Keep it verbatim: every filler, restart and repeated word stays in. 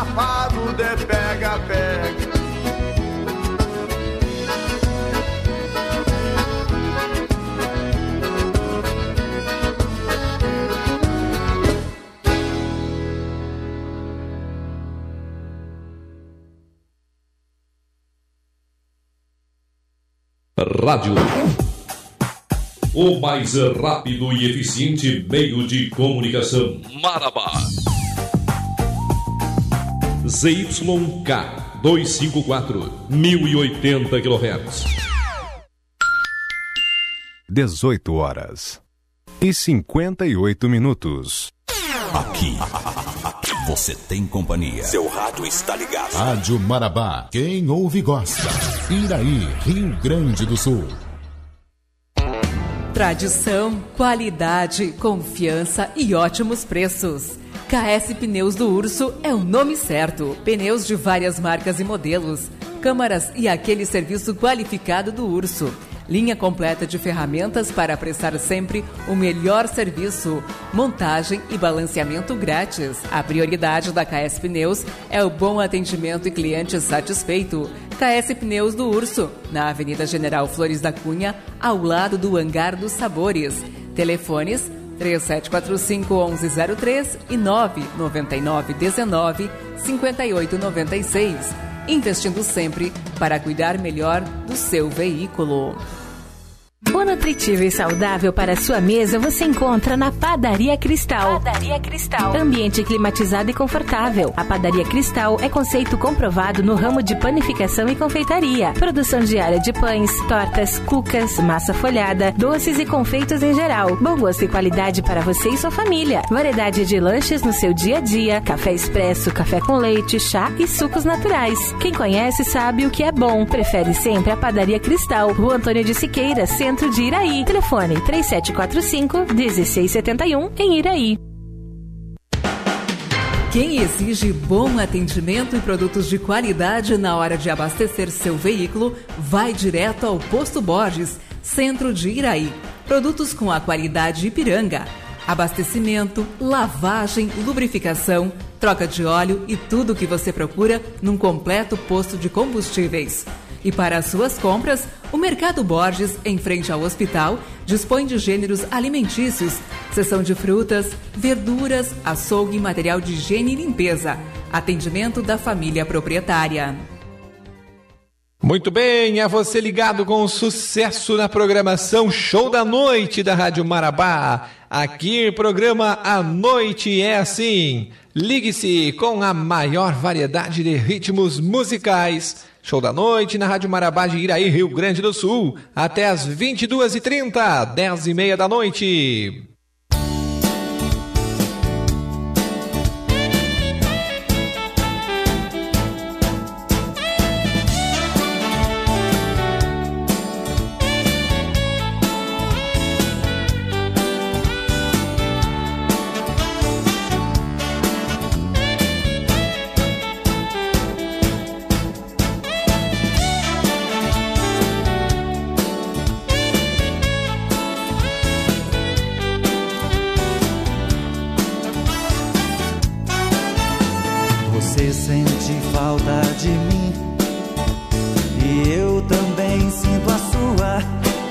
safado de pega-pega. Rádio. O mais rápido e eficiente meio de comunicação. Marabá. Z Y K duzentos e cinquenta e quatro, mil e oitenta quilohertz. dezoito horas e cinquenta e oito minutos. Aqui, aqui você tem companhia. Seu rádio está ligado. Rádio Marabá. Quem ouve gosta. Iraí, Rio Grande do Sul. Tradição, qualidade, confiança e ótimos preços. K S Pneus do Urso é o nome certo. Pneus de várias marcas e modelos, câmaras e aquele serviço qualificado do Urso. Linha completa de ferramentas para prestar sempre o melhor serviço. Montagem e balanceamento grátis. A prioridade da K S Pneus é o bom atendimento e cliente satisfeito. K S Pneus do Urso, na Avenida General Flores da Cunha, ao lado do Hangar dos Sabores. Telefones três sete quatro cinco, onze zero três e nove nove nove um nove, cinco oito nove seis. Investindo sempre para cuidar melhor do seu veículo. O nutritivo e saudável para a sua mesa você encontra na Padaria Cristal. Padaria Cristal. Ambiente climatizado e confortável. A Padaria Cristal é conceito comprovado no ramo de panificação e confeitaria. Produção diária de pães, tortas, cucas, massa folhada, doces e confeitos em geral. Bom gosto e qualidade para você e sua família. Variedade de lanches no seu dia a dia. Café expresso, café com leite, chá e sucos naturais. Quem conhece sabe o que é bom. Prefere sempre a Padaria Cristal. Rua Antônio de Siqueira, centro de Iraí. Telefone três sete quatro cinco, um seis sete um em Iraí. Quem exige bom atendimento e produtos de qualidade na hora de abastecer seu veículo, vai direto ao Posto Borges, centro de Iraí. Produtos com a qualidade Ipiranga. Abastecimento, lavagem, lubrificação, troca de óleo e tudo o que você procura num completo posto de combustíveis. E para as suas compras, o Mercado Borges, em frente ao hospital, dispõe de gêneros alimentícios, seção de frutas, verduras, açougue e material de higiene e limpeza. Atendimento da família proprietária. Muito bem, é você ligado com o sucesso na programação Show da Noite da Rádio Marabá. Aqui, programa A Noite é Assim. Ligue-se com a maior variedade de ritmos musicais. Show da Noite na Rádio Marabá de Iraí, Rio Grande do Sul. Até às vinte e duas e trinta, dez e meia da noite. Você sente falta de